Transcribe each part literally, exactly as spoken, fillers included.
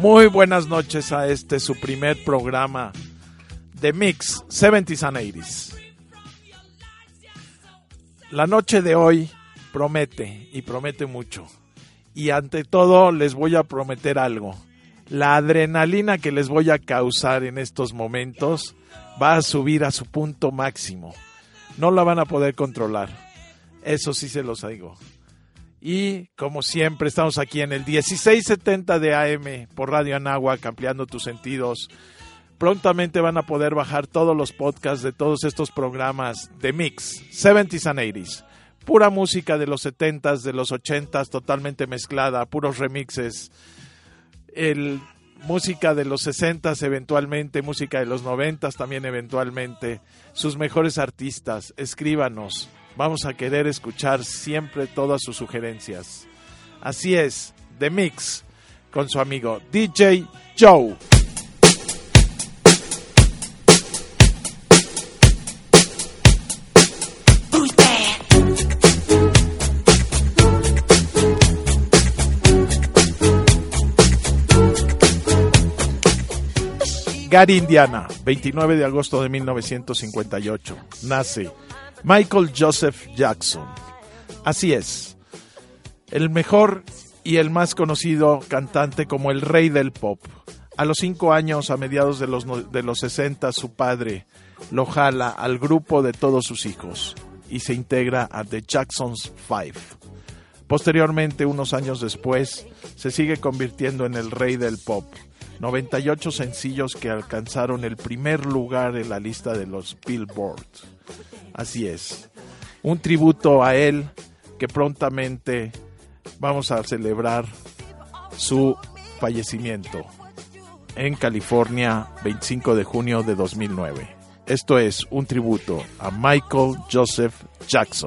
Muy buenas noches a este su primer programa de Mix seventies and eighties. La noche de hoy promete y promete mucho. Y ante todo les voy a prometer algo. La adrenalina que les voy a causar en estos momentos va a subir a su punto máximo. No la van a poder controlar. Eso sí se los digo. Y como siempre estamos aquí en el dieciséis setenta de A M por Radio Anáhuac, ampliando tus sentidos. Prontamente van a poder bajar todos los podcasts de todos estos programas de Mix seventies and eighties. Pura música de los setentas, de los ochentas, totalmente mezclada, puros remixes. El, música de los sesentas eventualmente, música de los noventas también eventualmente. Sus mejores artistas, escríbanos. Vamos a querer escuchar siempre todas sus sugerencias. Así es, The Mix, con su amigo D J Joe. Gary, Indiana, veintinueve de agosto de mil novecientos cincuenta y ocho. Nace Michael Joseph Jackson. Así es, el mejor y el más conocido cantante como el rey del pop. A los cinco años, a mediados de los, de los sesenta, su padre lo jala al grupo de todos sus hijos y se integra a The Jackson's Five. Posteriormente, unos años después, se sigue convirtiendo en el rey del pop. noventa y ocho sencillos que alcanzaron el primer lugar en la lista de los Billboard. Así es, un tributo a él que prontamente vamos a celebrar su fallecimiento en California, veinticinco de junio de dos mil nueve. Esto es un tributo a Michael Joseph Jackson.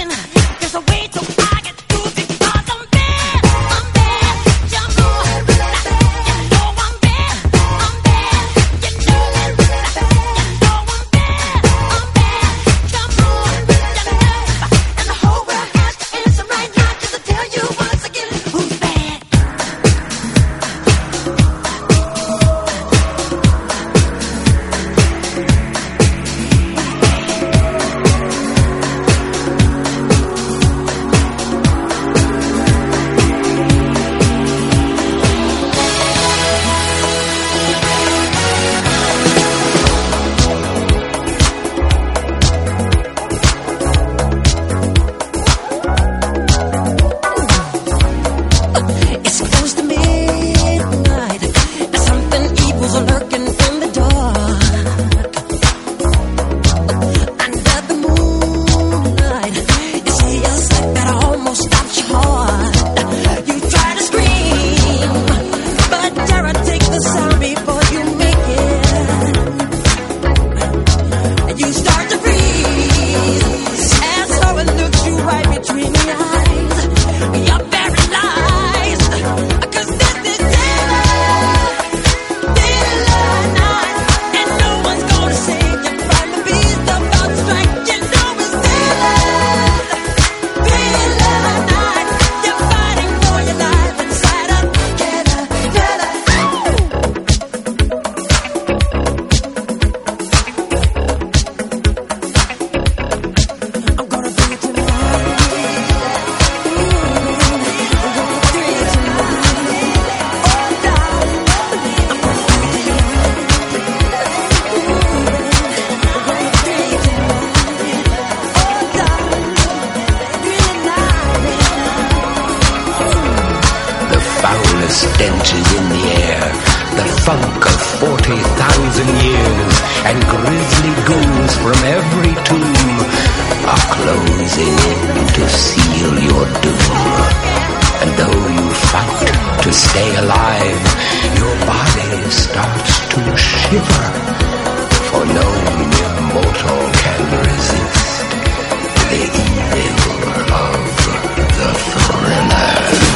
There's a way to I get through because I'm bad, I'm bad, jump on, the stench is in the air, the funk of forty thousand years, and grisly ghouls from every tomb are closing in to seal your doom. And though you fight to stay alive, your body starts to shiver, for no mere mortal can resist the evil of the thriller.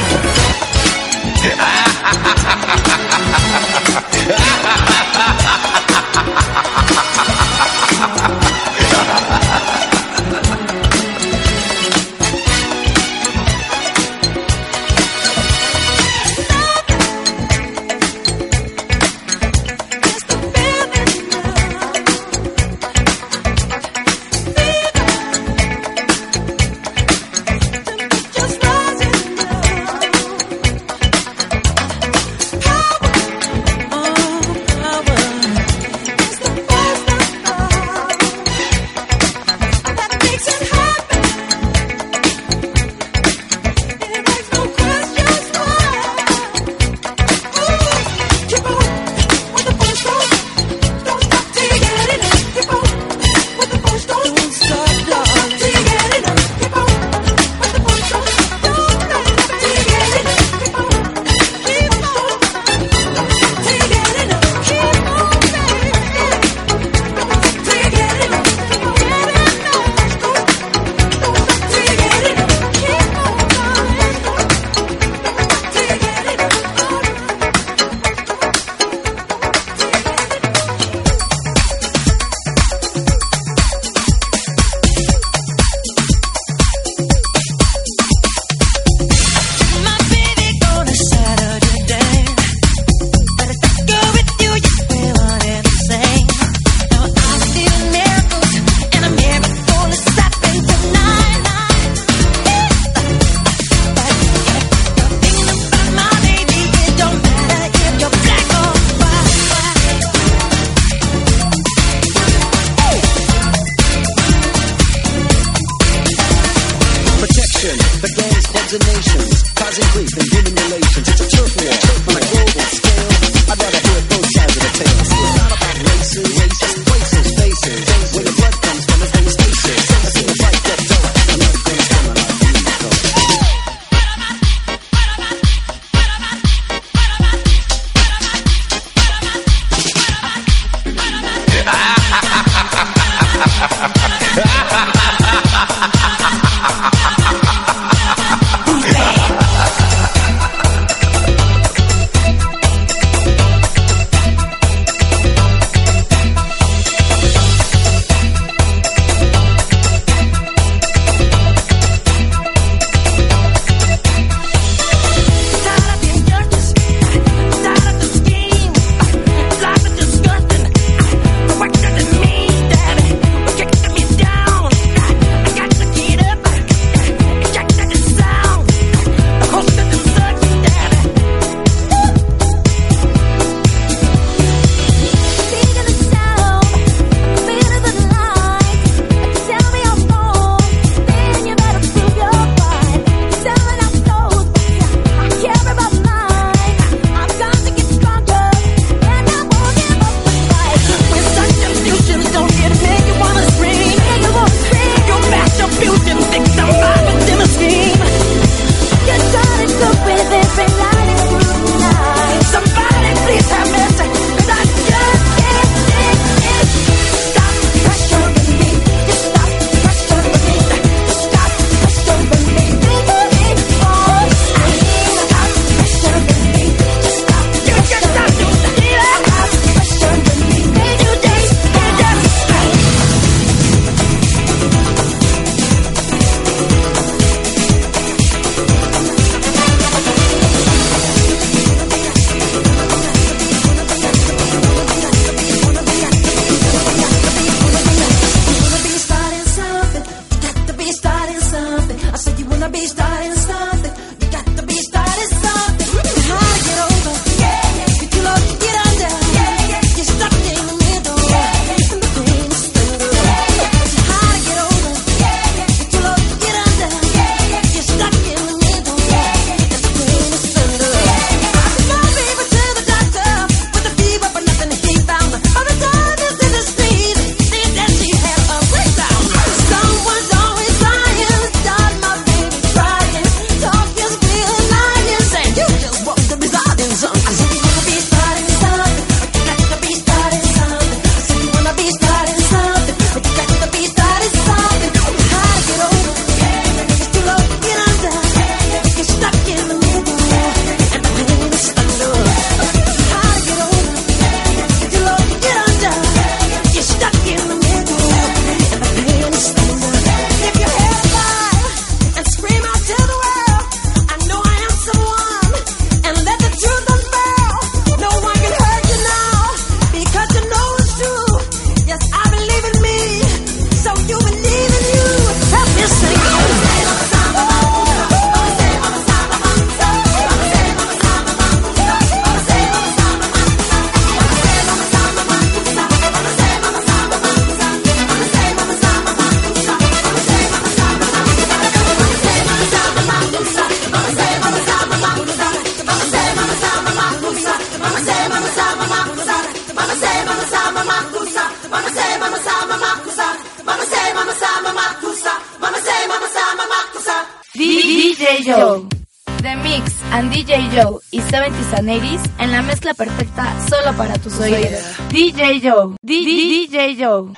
Joe. The Mix and D J Joe y seventies and eighties en la mezcla perfecta solo para tus oídos. D J Joe. D J Joe.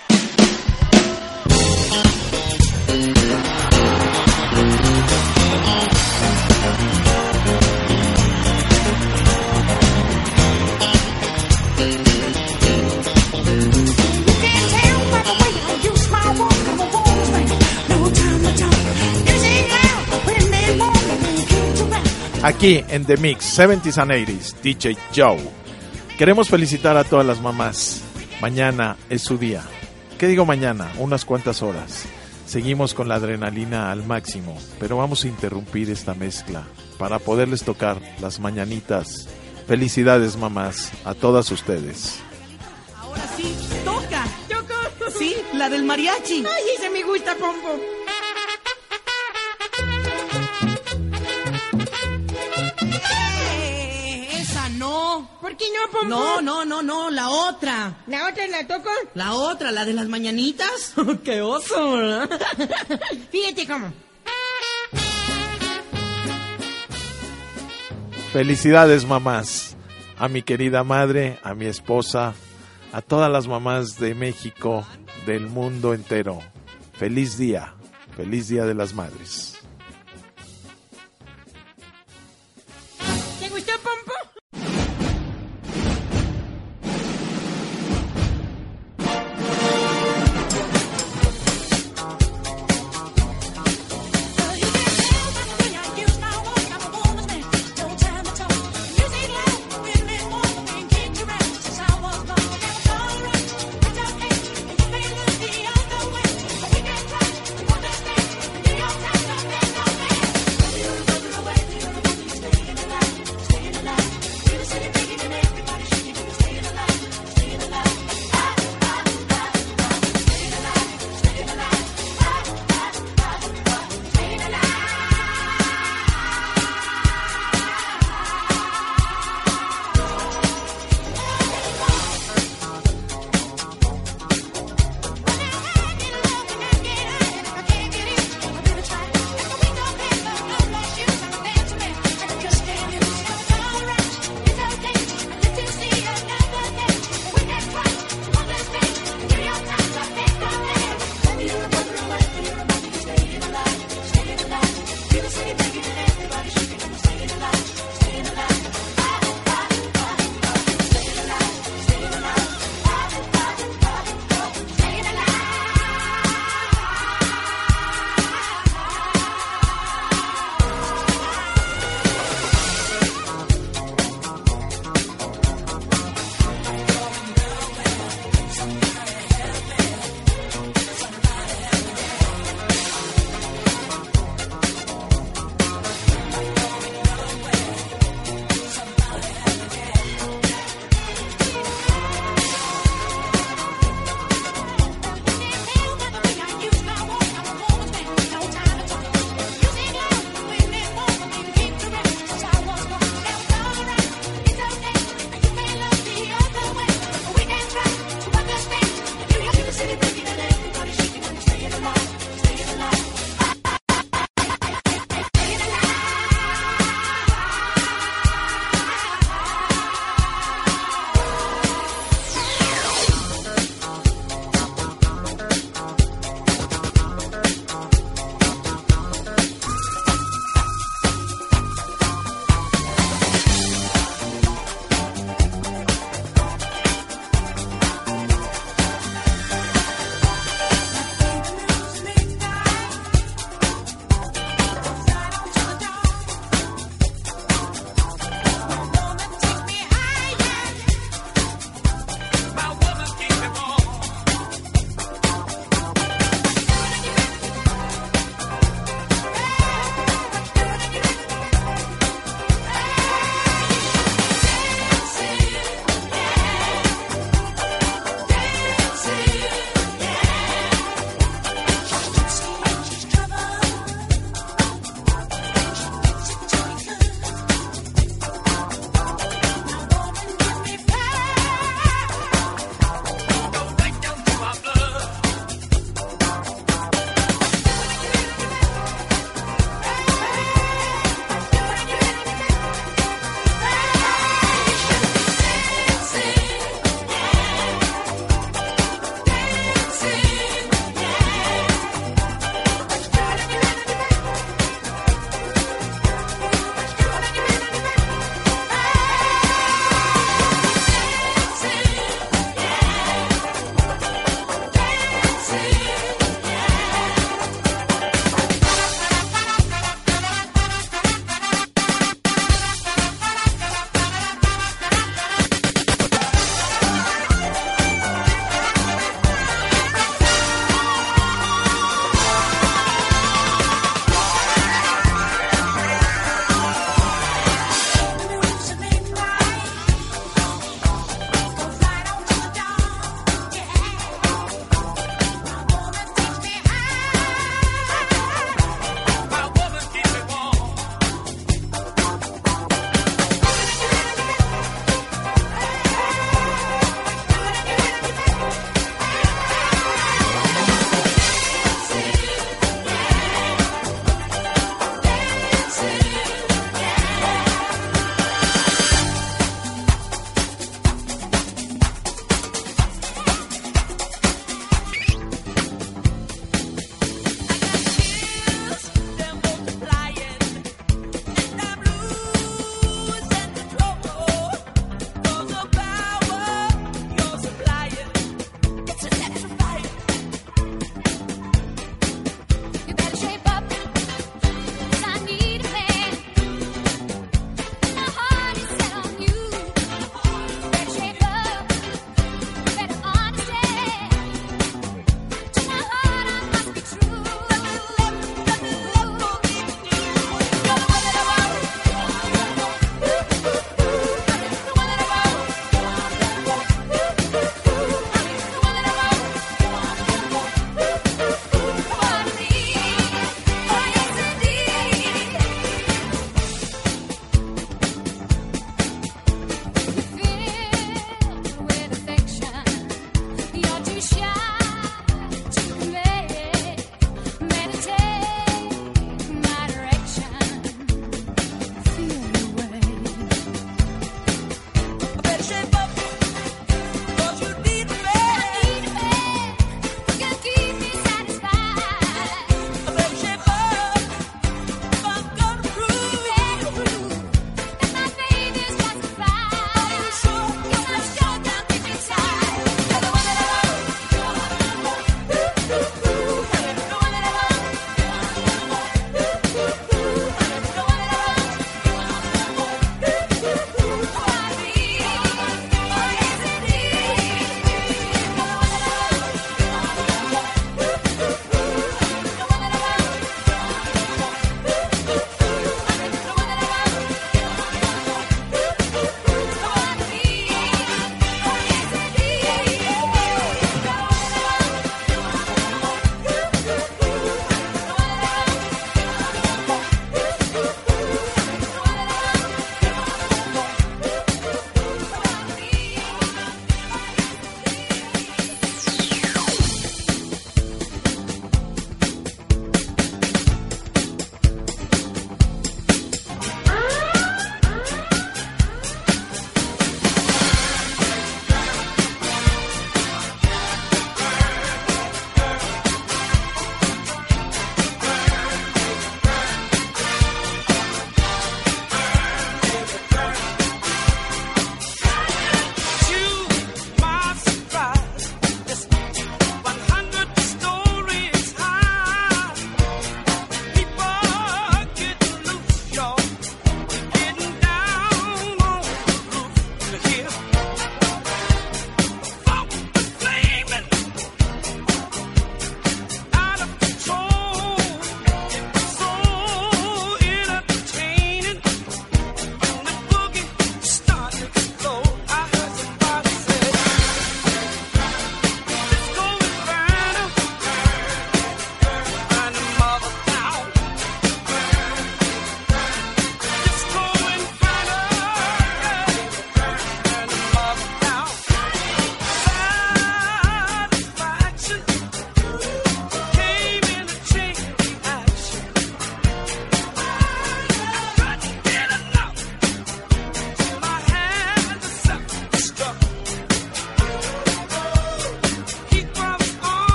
Aquí en The Mix, seventies and eighties, D J Joe. Queremos felicitar a todas las mamás. Mañana es su día. ¿Qué digo mañana? Unas cuantas horas. Seguimos con la adrenalina al máximo, pero vamos a interrumpir esta mezcla para poderles tocar las mañanitas. Felicidades, mamás, a todas ustedes. Ahora sí, toca. ¿Toco? Sí, la del mariachi. Ay, esa me gusta, Pompo. No. ¿Por qué no, Pompo? No, no, no, no, la otra. ¿La otra la toco? La otra, la de las mañanitas. ¡Qué oso, ¿verdad? Fíjate cómo. Felicidades, mamás. A mi querida madre, a mi esposa, a todas las mamás de México, del mundo entero. Feliz día. Feliz Día de las Madres. ¿Te gustó, Pompo? Stay alive.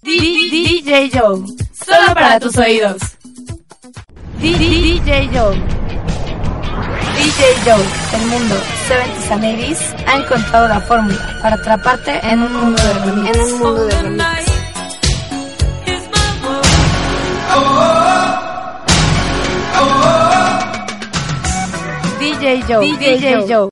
D J Joe, solo para tus oídos. D J Joe. D J Joe, el mundo setenta and eighties ha encontrado la fórmula para atraparte en un mundo de remix. En un mundo de remix. D J Joe, D J Joe.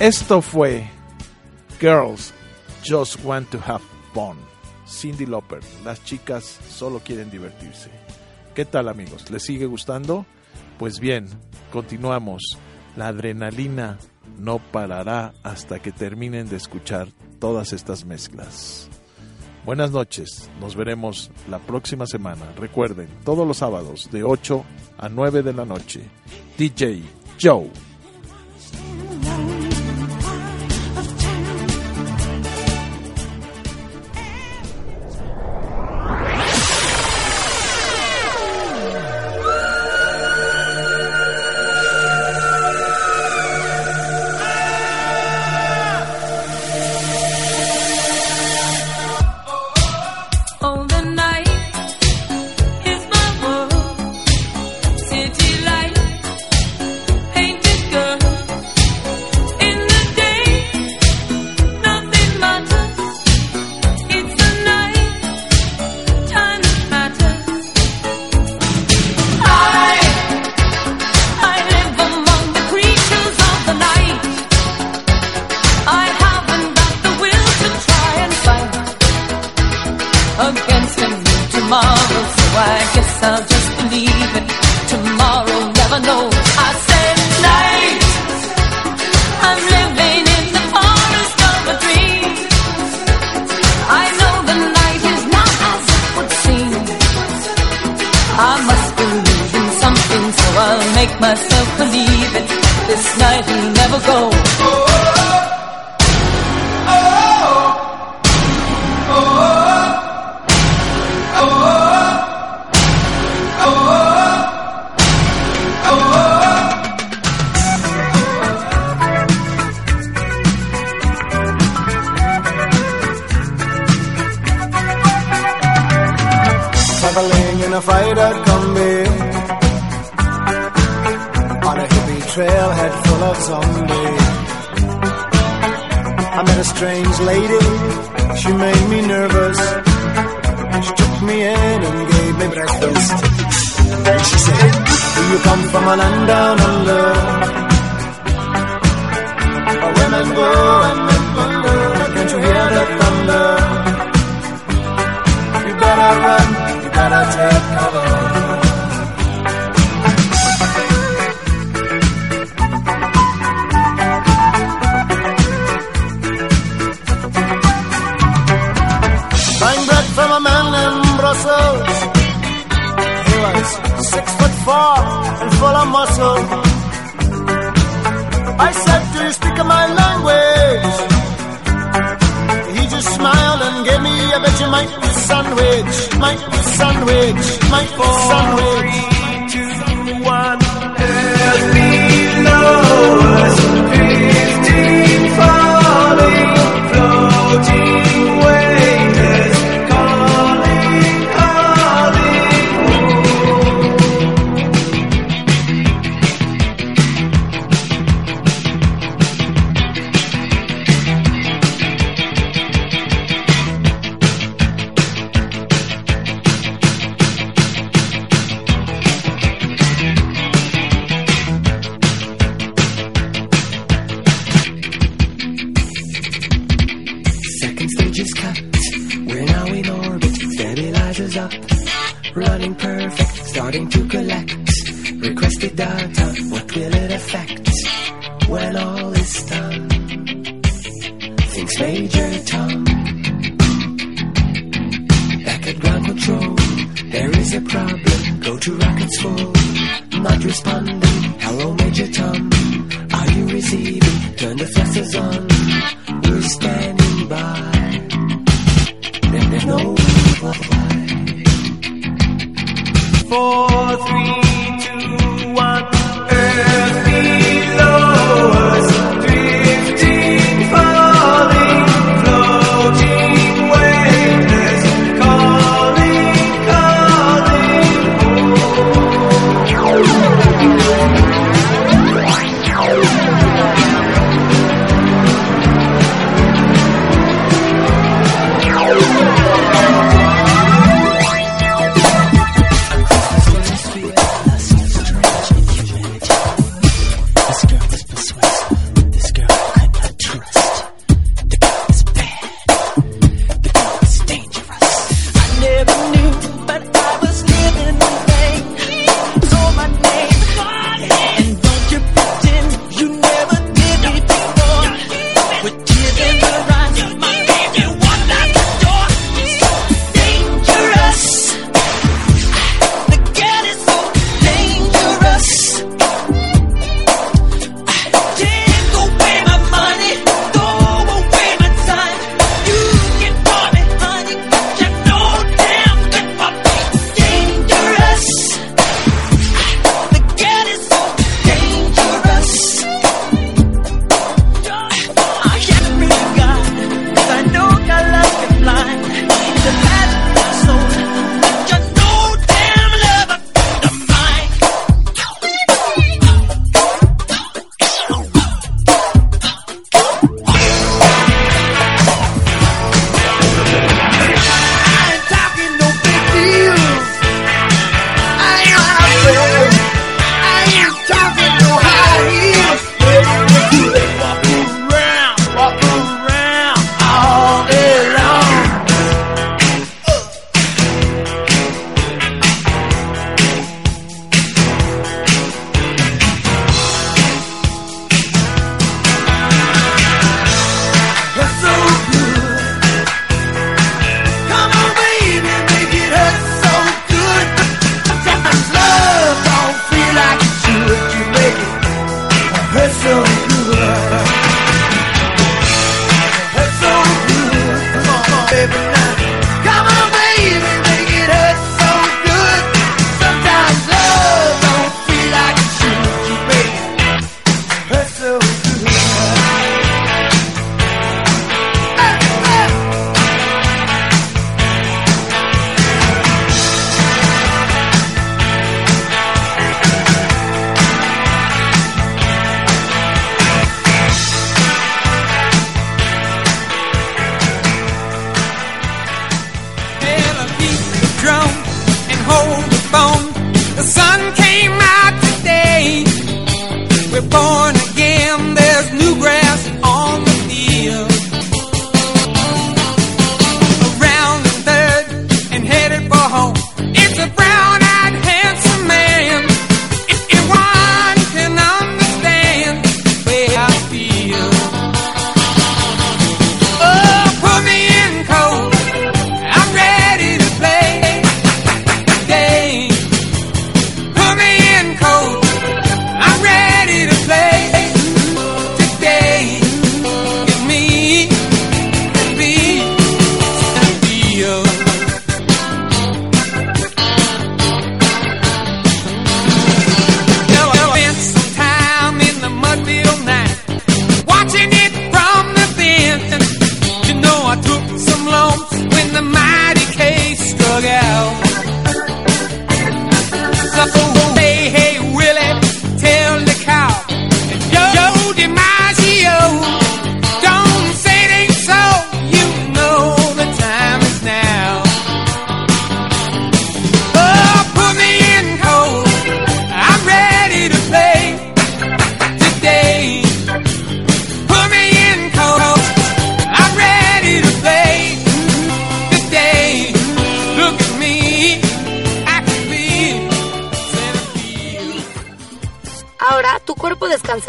Esto fue Girls Just Want to Have Fun. Cyndi Lauper, las chicas solo quieren divertirse. ¿Qué tal, amigos? ¿Les sigue gustando? Pues bien, continuamos. La adrenalina no parará hasta que terminen de escuchar todas estas mezclas. Buenas noches, nos veremos la próxima semana. Recuerden, todos los sábados de ocho a nueve de la noche. D J Joe.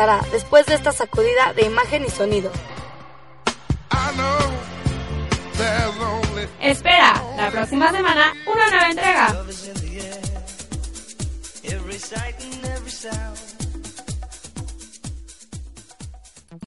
regresará después de esta sacudida de imagen y sonido. Espera, la próxima semana, una nueva entrega. Every sight and every sound.